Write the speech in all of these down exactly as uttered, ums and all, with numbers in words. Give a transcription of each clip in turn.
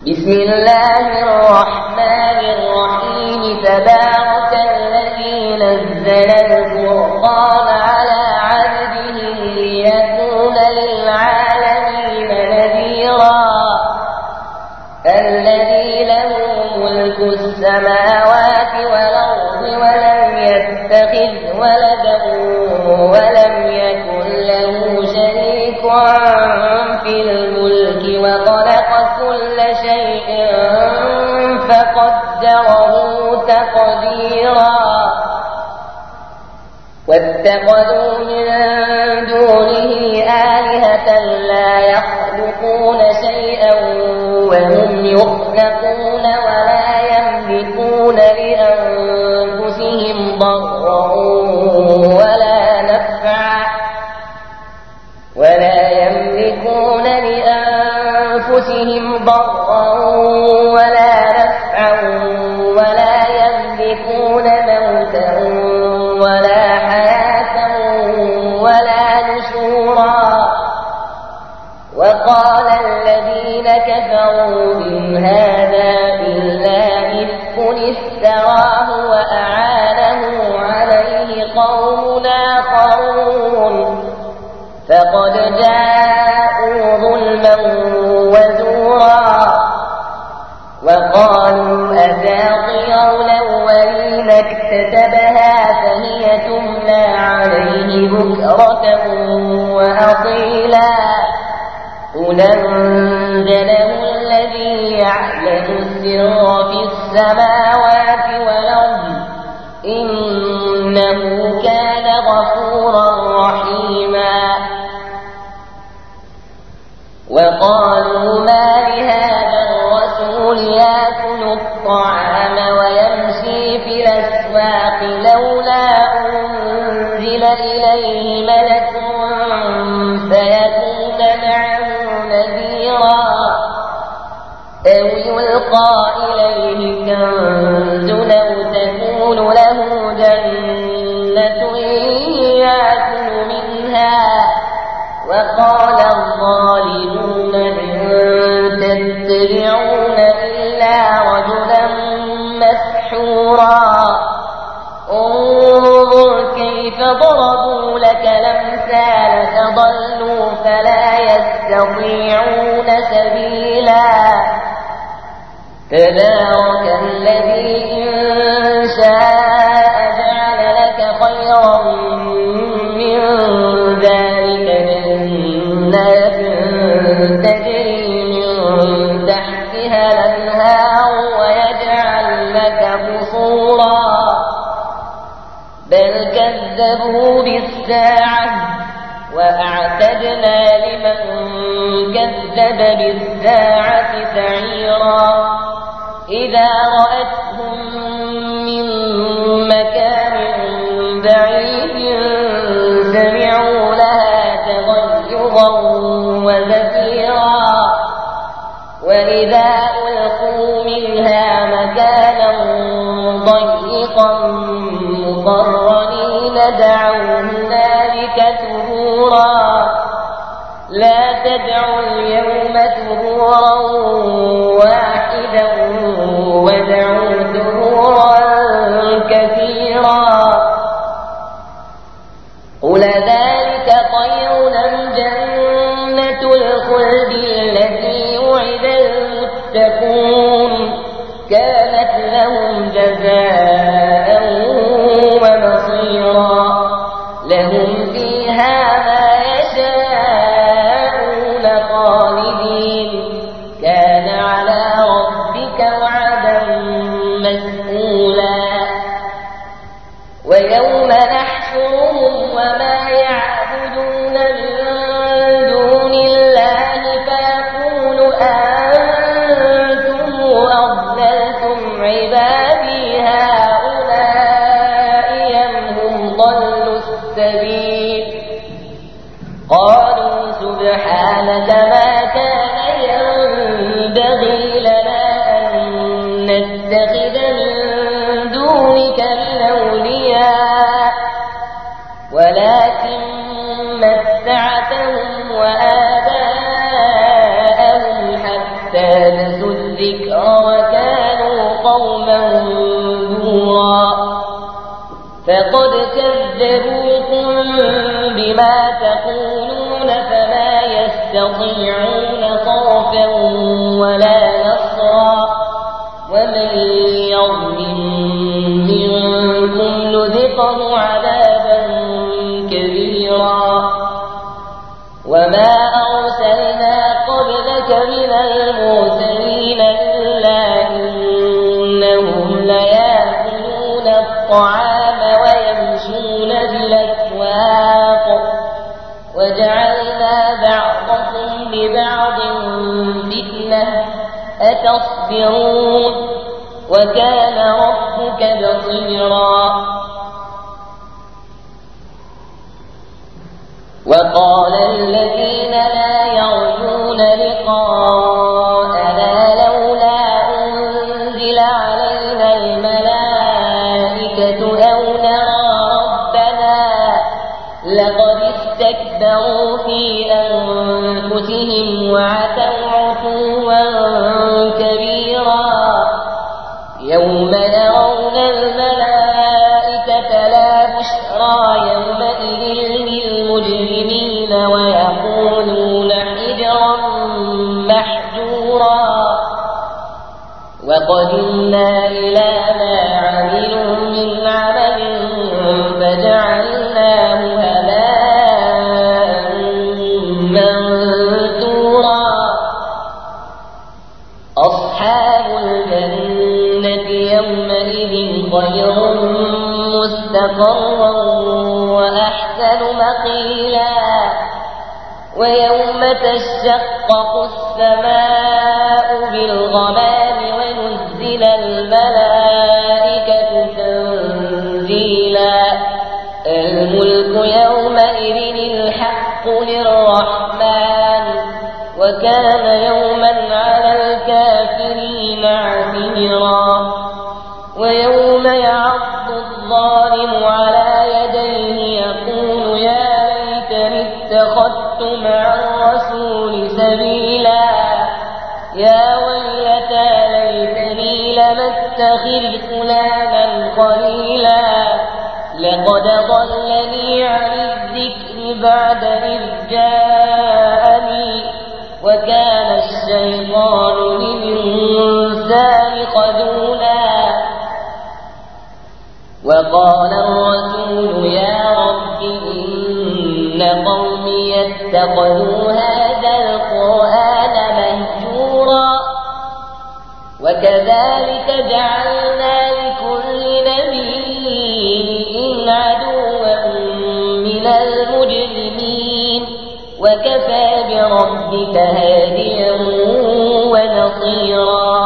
بسم الله الرحمن الرحيم. تبارك الذي نزل الفرقان على عبده ليكون للعالمين نذيرا. الذي له ملك السماوات والأرض ولم يتخذ ولدا ولم يكن له شريك في الملك وخلق كل شيء فقدره تقديرا. واتخذوا من دونه آلهة لا يخلقون شيئا وهم يخلقون ولا يملكون لأنفسهم ضرا ولا نفعا ولا يملكون لأنفسهم ضرا ولا نفعا ولا يملكون موتا ولا حياة ولا نشورا. وقال الذين كفروا إن هذا إلا إفك افتراه وأعانه عليه قوم آخرون فقد جاءوا ظلما وزورا. وقالوا أساطير الأولين اكتتبها فهي تملى عليه بكرة وأصيلا. قل أنزله الذي يعلم السر في السماوات والأرض إنه كان غفورا رحيما. وقالوا ما لهذا الرسول يأكل الطعام ويمشي في الأسواق لولا أنزل إليه ملك فيكون معه نذيرا أو يلقى إليه كنز أو تكون له جنة يأكل منها. وقال الظالمون إن تتبعون إلا رجلا مسحورا. انظر كيف ضربوا لك الأمثال فضلوا فلا يستطيعون سبيلا. تبارك الذي إن شاء جعل لك خيرا من ذلك جنات تجري من تحتها الأنهار ويجعل لك قصورا. بل كذبوا بالساعة وأعتدنا لمن كذب بالساعة سعيرا. إذا رأتهم من مكان بعيد سمعوا لها تغيظا وزفيرا. وإذا ألقوا منها مكانا ضيقا مقرنين دعوا هنالك ثبورا. لا تدعوا اليوم ثبورا واحدا ودعوا ثبورا كثيرا. قل ذلك خير أم جنة الخلد التي وعد المتقون كانت لهم جزاء ومصيرا. لهم فيها ما يشاءون خالدين كان على ربك وعدا مسئولا. ويوم نحشرهم وما يعبدون من دون الله فيقول أنتم أضللتم عبادي هؤلاء الذكر وكانوا قوما بورا فقد كذبوكم بما تقولون فما يستطيعون صرفا ولا نصرا ومن يظلم منكم نذقه عذابا كبيرا وما أرسلنا قبلك من المرسلين إلا إنهم ليأكلون الطعام ويمشون بالأسواق وجعلنا بعضكم لبعض فتنة أتصبرون وكان ربك بصيرا وقال الذين لا يرجون لقاءنا لولا أنزل علينا الملائكة أو نرى ربنا لقد استكبروا في أنفسهم وعتوا عتوا كبيرا يوم يرون الملائكة لا بشرى يومئذ للمجرمين ويقولون حجرا محجورا وقدمنا إلى ما عملوا من عمل فجعلناه هباء منثورا أصحاب الجنة يومئذ خير مستقرا وأحسن مقيلا ويوم تشقق السماء بالغمام ونزل الملائكة تنزيلا الملك يومئذ الحق للرحمن وكان يوما على الكافرين عسيرا ويوم يعض الظالم على يديه يقول يا ليتني اتخذت مع الرسول سبيلا يا ويلتى ليتني لم اتخذ فلانا خليلا لقد ضلني عن الذكر بعد إذ جاءني وكان الشيطان للإنسان خذولا وقال الرسول يا رب إن قومي اتخذوا هذا القرآن مهجورا وكذلك جعلنا لكل نبي عدوا من المجرمين وكفى بربك هاديا ونصيرا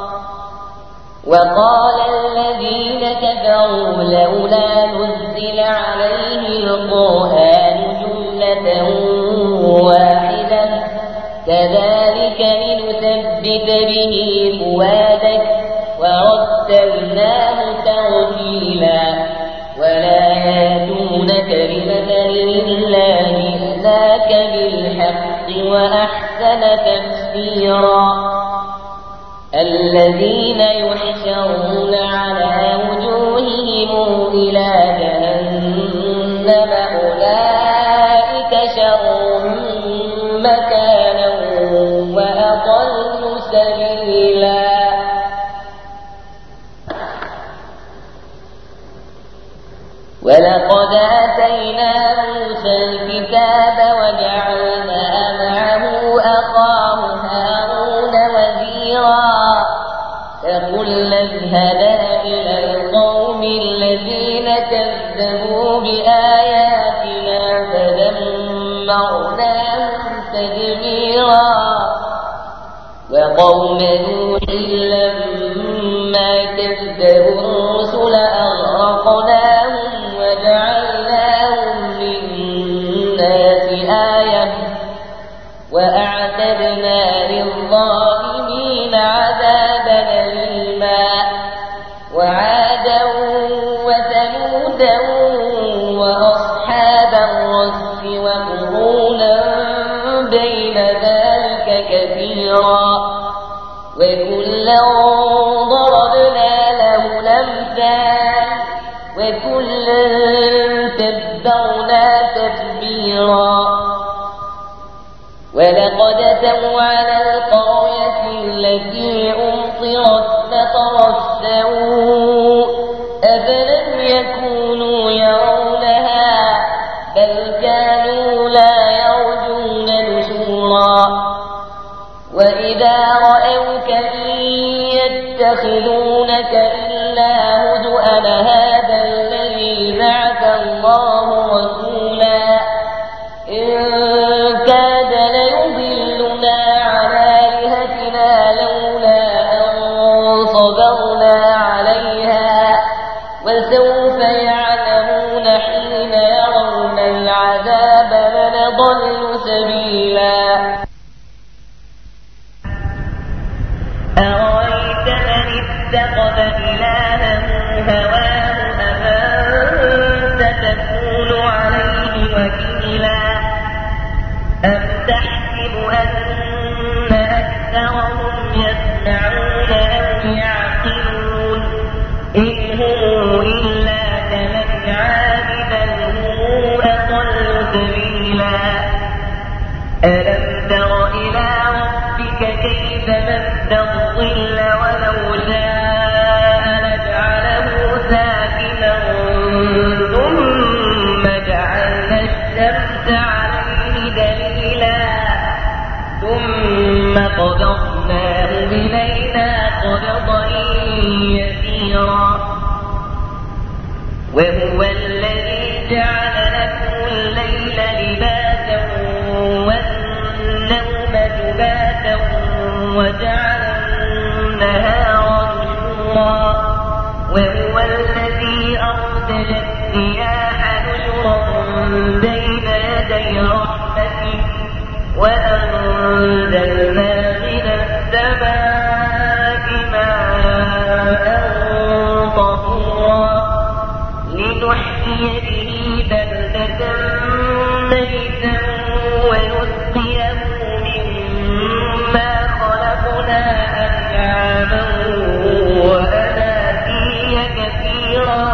وقال الذين كفروا لولا نزل عليه القرآن جملة واحدة كذلك لنثبت به فؤادك ورتلناه ترتيلا ولا يأتونك بمثل إلا جئناك بالحق وأحسن تفسيرا الذين يحشرون على وجوههم إلى جهنم أولئك شر مكانا وأضل سبيلا ولقد آتينا موسى الكتاب وجعلنا معه أخاه هارون وزيرا فقلنا اذهبا إلى القوم الذين كذبوا بآياتنا فدمرناهم تدميرا وقوم نوح لما كذبوا الرسل أغرقناهم وجعلناهم للناس آية وأعتدنا للظالمين عذابا أليما وعادا وثمودا وأصحاب الرس وقرونا بين ذلك كثيرا وكل وكلا ضربنا له الأمثال وكلا تبرنا تتبيرا ولقد أتوا على القرية التي أمطرت مطر السوء أفلم يكونوا يرونها بل كانوا لا يرجون نشورا وإذا رأوك إن يتخذونك إلا هزؤا هذا الذي بعث الله رسولا إن كاد ليضلنا عن آلهتنا لولا أن صبرنا عليها وسوف يعلمون حين يرون العذاب من ضل سبيلا أرأيت من اتخذ إلهه هواه أفأنت تكون عليه وكيلا أم تحسب أن أكثرهم يسمعون أو يعقلون إن هم إلا كالأنعام بل هم أضل سبيلا ألم تر إلى ربك كيف مد الظل ولو شاء لجعله ساكنا ثم جعلنا الشمس عليه دليلا ثم قبضناه إلينا قبضا يسيرا وهو الذي جعل لكم الليل لباسا والنوم سباتا وجعل النهار نشورا وهو الذي أرسل الرياح نشرا بين يدي رحمته وأنزلنا من السماء ماء طهورا لنحيي به بلدة ميتا ونسقيه مما خلقنا أنعاما وأناسيا كثيرا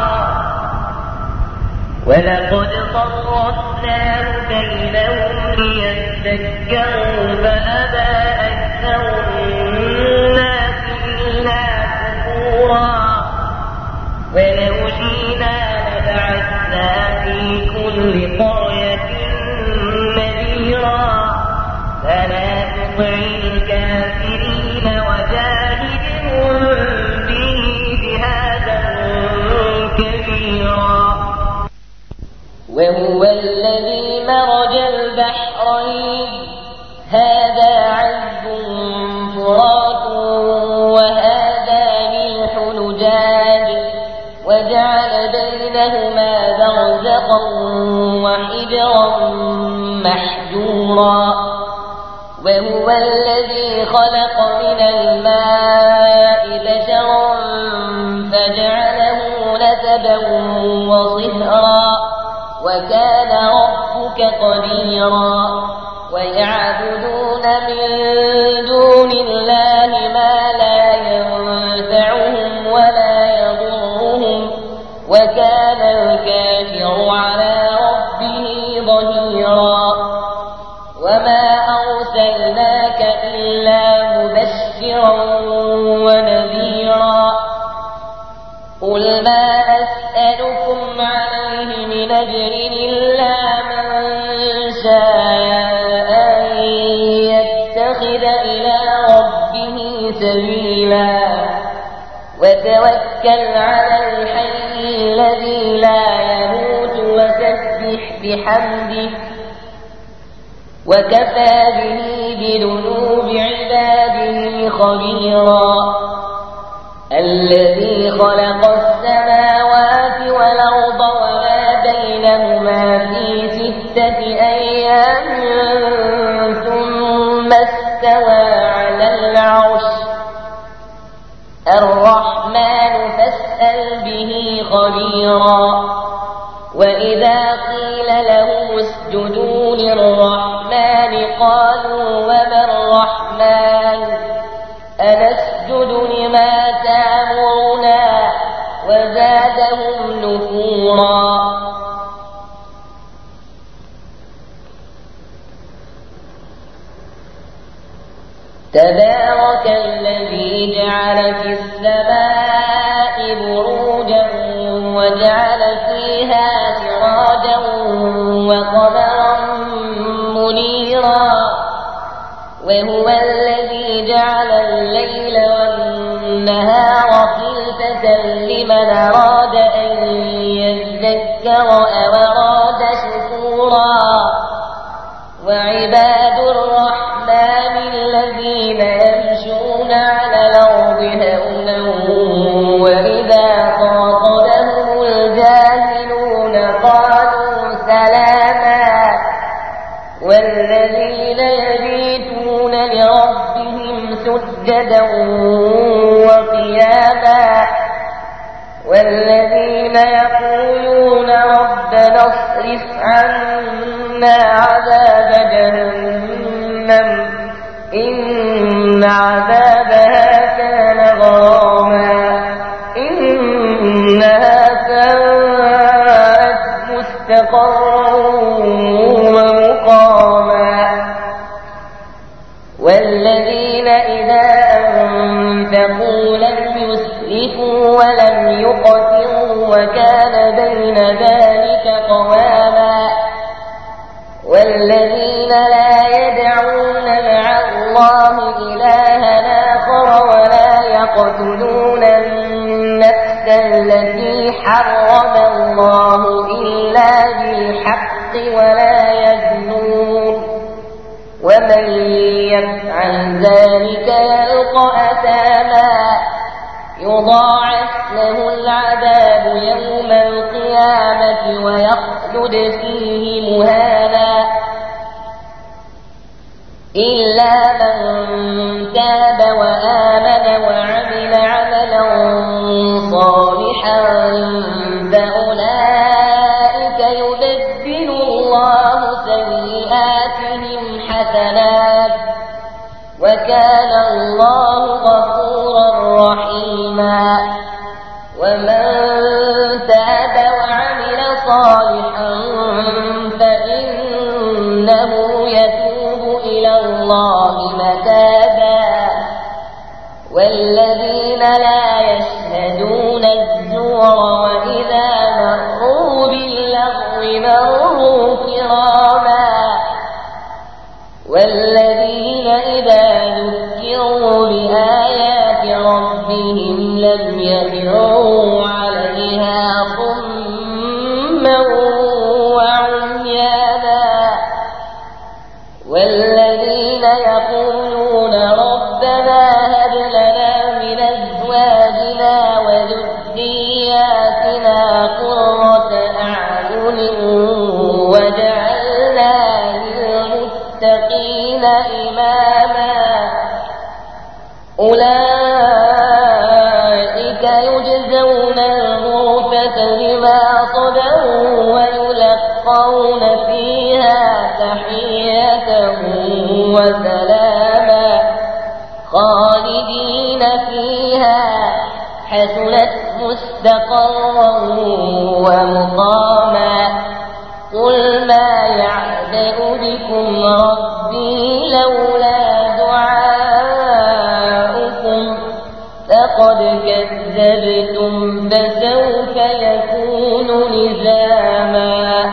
ولقد صرفناه بينهم ليذكروا فأبى أكثر الناس إلا كفورا ولو شئنا لبعثنا في كل قرية نذيرا فلا تطع الكافرين وجاهدهم به جهادا كبيرا وهو الذي مرج البحرين هذا عذب فرات وهذا ملح نجاج وجعل بينهما برزقا وحجرا محجورا وهو الذي خلق من الماء بشرا فجعله نسبا وصهرا وكان ربك قديرا ويعبدون من دون الله ما لا ينفعهم ولا يضرهم وكان الكافر على ربه ظهيرا وما أرسلناك إلا مبشرا ونذيرا قل ما أسألكم عليه من أجر إلا من شاء أن يتخذ إلى ربه سبيلا وتوكل على الحي الذي لا يموت وسبح بحمده وكفى به بذنوب عباده خبيرا الذي خلق السماوات والأرض وما بينهما في ستة أيام ثم استوى على العرش الرحمن فاسأل به خبيرا وإذا قيل لهم اسجدوا للرحمن قالوا وما الرحمن أنسجد لما تأمرنا وزادهم نفورا. تبارك الذي جعل في السماء بروجا وجعل فيها سراجا وقمرا منيرا، وهو الذي جعل الليل والنهار خلفة لمن أراد أن يذكر أو أراد شكورا. وعباد الرحمن الذين يمشون على الأرض هونا وإذا خاطبهم الجاهلون قالوا سلاما، والذين يبيتون لربهم سجدا وقياما، والذين يقولون ربنا اصرف عنا عذاب جهنم إن عذابها كان غراما إنها ساءت مستقرا ومقاما. والذين إذا أنفقوا لم يسرفوا ولم يقتروا وكان بين ذلك قواما. والذين لا يدعون مع الله إلها آخر ولا يقتلون النفس التي حرم الله إلا بالحق ولا يزنون، ومن يفعل ذلك يلقى أثاما يضاعف له العذاب يوم القيامة ويخلد فيه مهانا إلا من تاب وآمن وعمل عملا صالحا فأولئك يبدل الله سيئاتهم حسنات وكان الله غفورا رحيما. ومن تاب وعمل صالحا فإنه يتوب إلى الله متابا. والذين لا يشهدون الزور وإذا مروا باللغو مروا كراما. والذين إذا ذكروا بآيات ربهم لم يخروا عليها صما وعميانا. والذين يقولون ربنا هب لنا من أزواجنا وذرياتنا قرة أعين وجعلنا للمتقين إماما. أولئك يجزون الغرفة بما صبروا ويلقون فيها تحية وسلاما خالدين فيها حسنت مستقرا ومقاما. قل ما يعبأ بكم ربي لولا دعاؤكم فقد كذبتم فسوف يكون لزاما.